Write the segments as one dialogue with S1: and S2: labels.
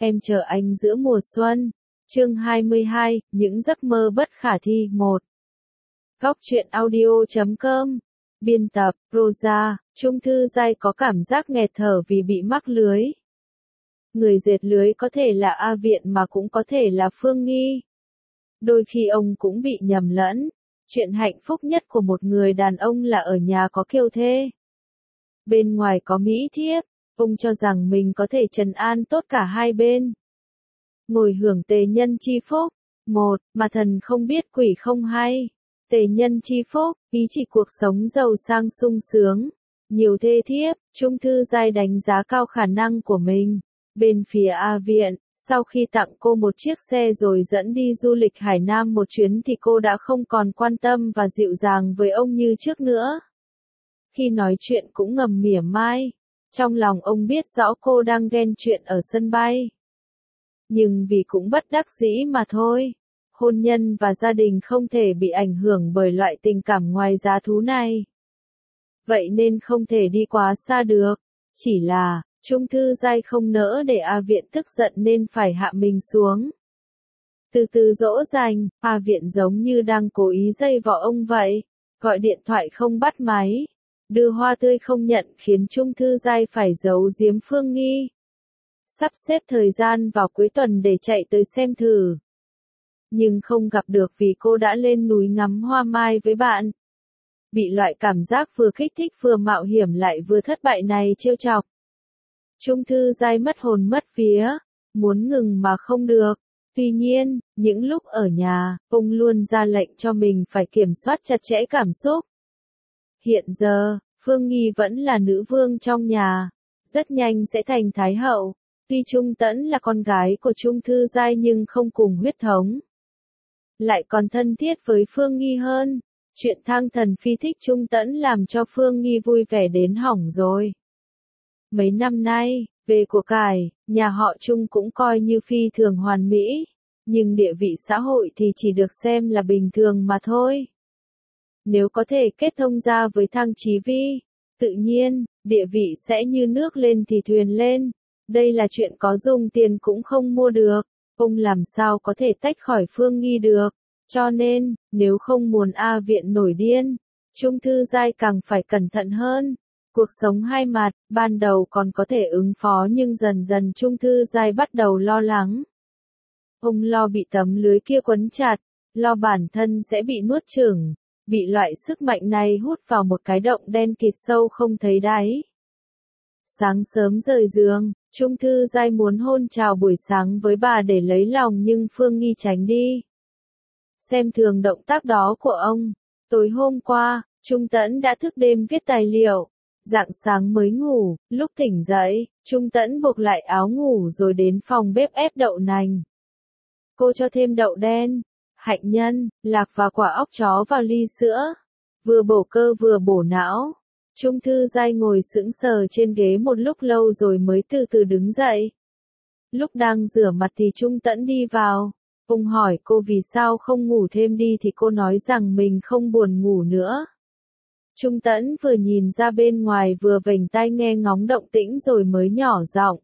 S1: Em chờ anh giữa mùa xuân. Chương 22, những giấc mơ bất khả thi 1. Góc truyện audio.com. Biên tập, Rosa. Chung Thư Giai có cảm giác nghẹt thở vì bị mắc lưới. Người dệt lưới có thể là A Viện mà cũng có thể là Phương Nghi. Đôi khi ông cũng bị nhầm lẫn. Chuyện hạnh phúc nhất của một người đàn ông là ở nhà có kiều thê. Bên ngoài có mỹ thiếp, ông cho rằng mình có thể trấn an tốt cả hai bên. Ngồi hưởng tề nhân chi phúc. 1. Mà thần không biết quỷ không hay. Tề nhân chi phúc, ý chỉ cuộc sống giàu sang sung sướng. Nhiều thê thiếp, Chung Thư Giai đánh giá cao khả năng của mình. Bên phía A Viện, sau khi tặng cô một chiếc xe rồi dẫn đi du lịch Hải Nam một chuyến thì cô đã không còn quan tâm và dịu dàng với ông như trước nữa. Khi nói chuyện cũng ngầm mỉa mai. Trong lòng ông biết rõ cô đang ghen chuyện ở sân bay. Nhưng vì cũng bất đắc dĩ mà thôi. Hôn nhân và gia đình không thể bị ảnh hưởng bởi loại tình cảm ngoài giá thú này. Vậy nên không thể đi quá xa được. Chỉ là, Chung Thư Giai không nỡ để A Viện tức giận nên phải hạ mình xuống. Từ từ dỗ dành, A Viện giống như đang cố ý dây vò ông vậy. Gọi điện thoại không bắt máy. Đưa hoa tươi không nhận khiến Chung Thư Giai phải giấu giếm Phương Nghi. Sắp xếp thời gian vào cuối tuần để chạy tới xem thử. Nhưng không gặp được vì cô đã lên núi ngắm hoa mai với bạn. Bị loại cảm giác vừa kích thích vừa mạo hiểm lại vừa thất bại này trêu chọc. Chung Thư Giai mất hồn mất vía, muốn ngừng mà không được. Tuy nhiên, những lúc ở nhà, ông luôn ra lệnh cho mình phải kiểm soát chặt chẽ cảm xúc. Hiện giờ, Phương Nghi vẫn là nữ vương trong nhà, rất nhanh sẽ thành thái hậu. Tuy Chung Tẫn là con gái của Chung Thư Giai nhưng không cùng huyết thống. Lại còn thân thiết với Phương Nghi hơn. Chuyện Thang Thần Phi thích Chung Tẫn làm cho Phương Nghi vui vẻ đến hỏng rồi. Mấy năm nay, về của cải, nhà họ Chung cũng coi như phi thường hoàn mỹ. Nhưng địa vị xã hội thì chỉ được xem là bình thường mà thôi. Nếu có thể kết thông ra với Thang Chí Vi, tự nhiên, địa vị sẽ như nước lên thì thuyền lên. Đây là chuyện có dùng tiền cũng không mua được. Ông làm sao có thể tách khỏi Phương Nghi được. Cho nên, nếu không muốn A Viện nổi điên, Chung Thư Giai càng phải cẩn thận hơn. Cuộc sống hai mặt, ban đầu còn có thể ứng phó nhưng dần dần Chung Thư Giai bắt đầu lo lắng. Ông lo bị tấm lưới kia quấn chặt, lo bản thân sẽ bị nuốt chửng, bị loại sức mạnh này hút vào một cái động đen kịt sâu không thấy đáy. Sáng sớm rời giường, Chung Thư Giai muốn hôn chào buổi sáng với bà để lấy lòng nhưng Phương Nghi tránh đi. Xem thường động tác đó của ông. Tối hôm qua, Chung Tẫn đã thức đêm viết tài liệu. Rạng sáng mới ngủ, lúc tỉnh dậy, Chung Tẫn buộc lại áo ngủ rồi đến phòng bếp ép đậu nành. Cô cho thêm đậu đen, hạnh nhân, lạc và quả óc chó vào ly sữa. Vừa bổ cơ vừa bổ não. Chung Thư Giai ngồi sững sờ trên ghế một lúc lâu rồi mới từ từ đứng dậy. Lúc đang rửa mặt thì Chung Tẫn đi vào. Ông hỏi cô vì sao không ngủ thêm đi thì cô nói rằng mình không buồn ngủ nữa. Chung Tẫn vừa nhìn ra bên ngoài vừa vểnh tai nghe ngóng động tĩnh rồi mới nhỏ giọng.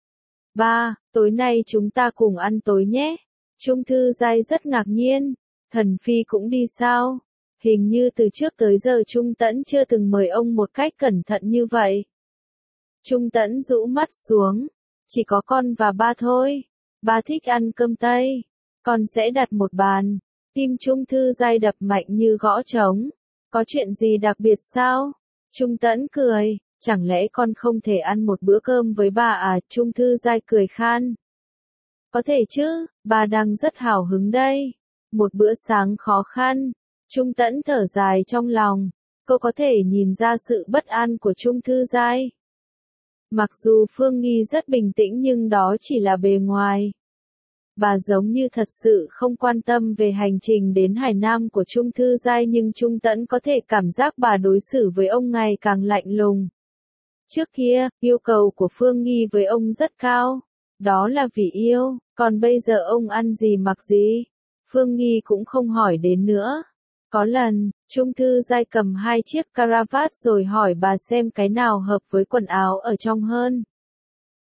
S1: Ba, tối nay chúng ta cùng ăn tối nhé. Chung Thư Giai rất ngạc nhiên. Thần Phi cũng đi sao? Hình như từ trước tới giờ Chung Tẫn chưa từng mời ông một cách cẩn thận như vậy. Chung Tẫn rũ mắt xuống. Chỉ có con và ba thôi. Ba thích ăn cơm Tây. Con sẽ đặt một bàn. Tim Chung Thư Giai đập mạnh như gõ trống. Có chuyện gì đặc biệt sao? Chung Tẫn cười. Chẳng lẽ con không thể ăn một bữa cơm với bà à? Chung Thư Giai cười khan. Có thể chứ, bà đang rất hào hứng đây. Một bữa sáng khó khăn. Chung Tẫn thở dài trong lòng. Cô có thể nhìn ra sự bất an của Chung Thư Giai. Mặc dù Phương Nghi rất bình tĩnh nhưng đó chỉ là bề ngoài. Bà giống như thật sự không quan tâm về hành trình đến Hải Nam của Chung Thư Giai nhưng Chung Tẫn có thể cảm giác bà đối xử với ông ngày càng lạnh lùng. Trước kia, yêu cầu của Phương Nghi với ông rất cao. Đó là vì yêu, còn bây giờ ông ăn gì mặc gì? Phương Nghi cũng không hỏi đến nữa. Có lần, Chung Thư Giai cầm hai chiếc caravat rồi hỏi bà xem cái nào hợp với quần áo ở trong hơn.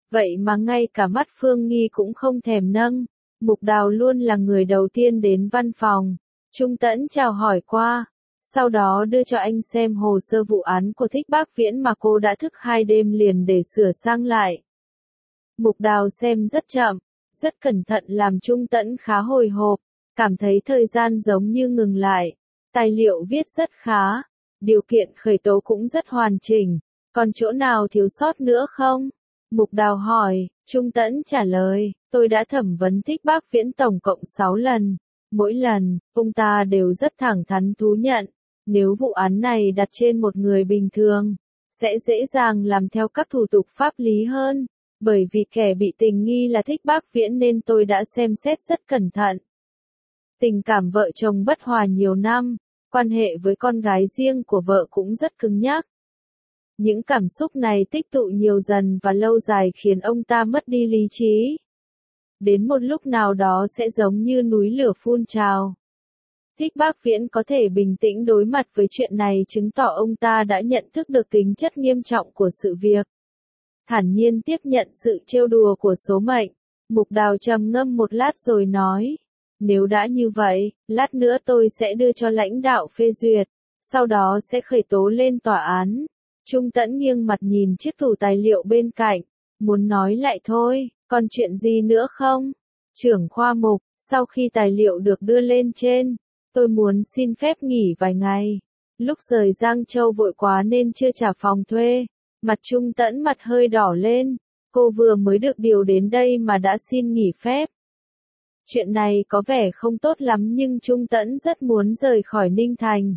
S1: Vậy mà ngay cả mắt Phương Nghi cũng không thèm nâng. Mục Đào luôn là người đầu tiên đến văn phòng. Trung Tẫn chào hỏi qua, sau đó đưa cho anh xem hồ sơ vụ án của Thích Bác Viễn mà cô đã thức 2 đêm liền để sửa sang lại. Mục Đào xem rất chậm, rất cẩn thận làm Trung Tẫn khá hồi hộp, cảm thấy thời gian giống như ngừng lại. Tài liệu viết rất khá, điều kiện khởi tố cũng rất hoàn chỉnh, còn chỗ nào thiếu sót nữa không? Mục Đào hỏi, Trung Tẫn trả lời, tôi đã thẩm vấn Thích Bác Viễn tổng cộng 6 lần. Mỗi lần, ông ta đều rất thẳng thắn thú nhận, nếu vụ án này đặt trên một người bình thường, sẽ dễ dàng làm theo các thủ tục pháp lý hơn. Bởi vì kẻ bị tình nghi là Thích Bác Viễn nên tôi đã xem xét rất cẩn thận. Tình cảm vợ chồng bất hòa nhiều năm, quan hệ với con gái riêng của vợ cũng rất cứng nhắc. Những cảm xúc này tích tụ nhiều dần và lâu dài khiến ông ta mất đi lý trí. Đến một lúc nào đó sẽ giống như núi lửa phun trào. Thích Bác Viễn có thể bình tĩnh đối mặt với chuyện này chứng tỏ ông ta đã nhận thức được tính chất nghiêm trọng của sự việc. Thản nhiên tiếp nhận sự trêu đùa của số mệnh. Mục Đào trầm ngâm một lát rồi nói, nếu đã như vậy, lát nữa tôi sẽ đưa cho lãnh đạo phê duyệt, sau đó sẽ khởi tố lên tòa án. Trung Tẫn nghiêng mặt nhìn chiếc tủ tài liệu bên cạnh, muốn nói lại thôi, còn chuyện gì nữa không? Trưởng khoa Mục, sau khi tài liệu được đưa lên trên, tôi muốn xin phép nghỉ vài ngày. Lúc rời Giang Châu vội quá nên chưa trả phòng thuê. Mặt Trung Tẫn mặt hơi đỏ lên, cô vừa mới được điều đến đây mà đã xin nghỉ phép. Chuyện này có vẻ không tốt lắm nhưng Trung Tẫn rất muốn rời khỏi Ninh Thành.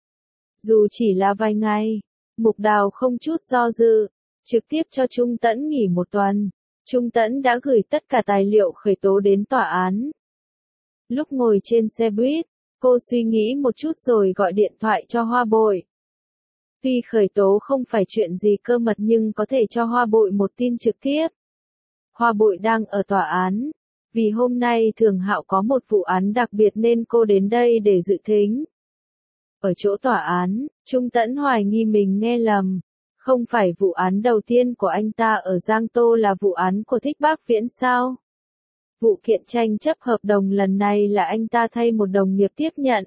S1: Dù chỉ là vài ngày, Mục Đào không chút do dự, trực tiếp cho Trung Tẫn nghỉ 1 tuần. Trung Tẫn đã gửi tất cả tài liệu khởi tố đến tòa án. Lúc ngồi trên xe buýt, cô suy nghĩ một chút rồi gọi điện thoại cho Hoa Bội. Tuy khởi tố không phải chuyện gì cơ mật nhưng có thể cho Hoa Bội một tin trực tiếp. Hoa Bội đang ở tòa án. Vì hôm nay Thường Hạo có một vụ án đặc biệt nên cô đến đây để dự thính. Ở chỗ tòa án, Trung Tẫn hoài nghi mình nghe lầm. Không phải vụ án đầu tiên của anh ta ở Giang Tô là vụ án của Thích Bác Viễn sao? Vụ kiện tranh chấp hợp đồng lần này là anh ta thay một đồng nghiệp tiếp nhận.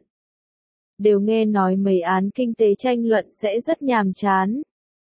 S1: Đều nghe nói mấy án kinh tế tranh luận sẽ rất nhàm chán.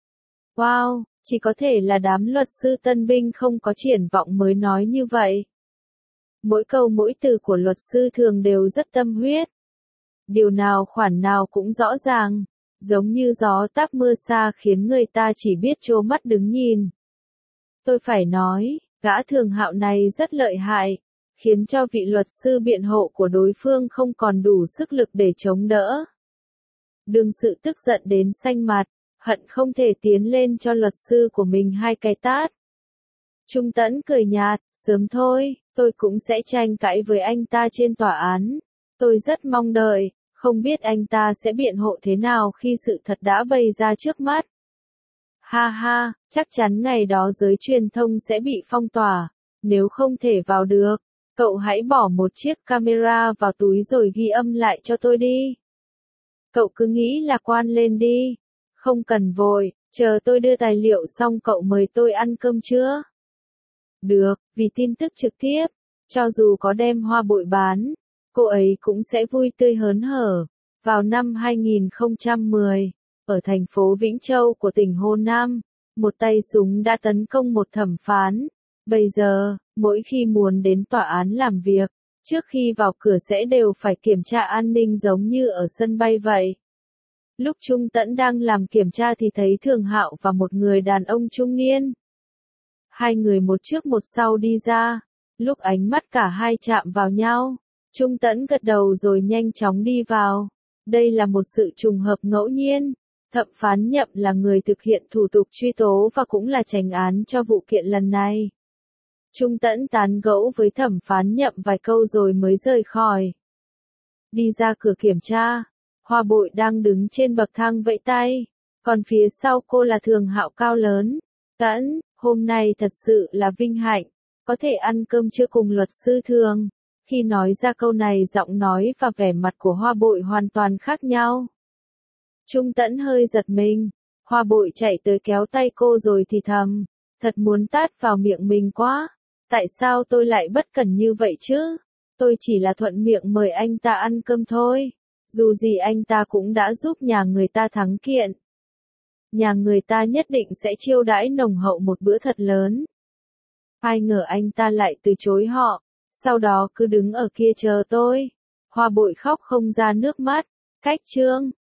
S1: Wow, chỉ có thể là đám luật sư tân binh không có triển vọng mới nói như vậy. Mỗi câu mỗi từ của luật sư thường đều rất tâm huyết. Điều nào khoản nào cũng rõ ràng, giống như gió táp mưa xa khiến người ta chỉ biết trố mắt đứng nhìn. Tôi phải nói, gã Thường Hạo này rất lợi hại, khiến cho vị luật sư biện hộ của đối phương không còn đủ sức lực để chống đỡ. Đương sự tức giận đến xanh mặt, hận không thể tiến lên cho luật sư của mình 2 cái tát. Trung Tẫn cười nhạt, sớm thôi, tôi cũng sẽ tranh cãi với anh ta trên tòa án. Tôi rất mong đợi, không biết anh ta sẽ biện hộ thế nào khi sự thật đã bày ra trước mắt. Ha ha, chắc chắn ngày đó giới truyền thông sẽ bị phong tỏa, nếu không thể vào được. Cậu hãy bỏ một chiếc camera vào túi rồi ghi âm lại cho tôi đi. Cậu cứ nghĩ lạc quan lên đi. Không cần vội, chờ tôi đưa tài liệu xong cậu mời tôi ăn cơm trưa. Được, vì tin tức trực tiếp, cho dù có đem Hoa Bội bán, cô ấy cũng sẽ vui tươi hớn hở. Vào năm 2010, ở thành phố Vĩnh Châu của tỉnh Hồ Nam, một tay súng đã tấn công một thẩm phán. Bây giờ, mỗi khi muốn đến tòa án làm việc, trước khi vào cửa sẽ đều phải kiểm tra an ninh giống như ở sân bay vậy. Lúc Trung Tẫn đang làm kiểm tra thì thấy Thường Hạo và một người đàn ông trung niên. 2 người một trước một sau đi ra. Lúc ánh mắt cả hai chạm vào nhau, Trung Tẫn gật đầu rồi nhanh chóng đi vào. Đây là một sự trùng hợp ngẫu nhiên. Thẩm phán Nhậm là người thực hiện thủ tục truy tố và cũng là chánh án cho vụ kiện lần này. Trung Tẫn tán gẫu với thẩm phán Nhậm vài câu rồi mới rời khỏi. Đi ra cửa kiểm tra, Hoa Bội đang đứng trên bậc thang vẫy tay, còn phía sau cô là Thường Hạo cao lớn. Tẫn, hôm nay thật sự là vinh hạnh, có thể ăn cơm trưa cùng luật sư Thường. Khi nói ra câu này giọng nói và vẻ mặt của Hoa Bội hoàn toàn khác nhau. Trung Tẫn hơi giật mình, Hoa Bội chạy tới kéo tay cô rồi thì thầm, Thật muốn tát vào miệng mình quá. Tại sao tôi lại bất cẩn như vậy chứ? Tôi chỉ là thuận miệng mời anh ta ăn cơm thôi. Dù gì anh ta cũng đã giúp nhà người ta thắng kiện. Nhà người ta nhất định sẽ chiêu đãi nồng hậu một bữa thật lớn. Ai ngờ anh ta lại từ chối họ, sau đó cứ đứng ở kia chờ tôi. Hoa bội khóc không ra nước mắt. Cách chương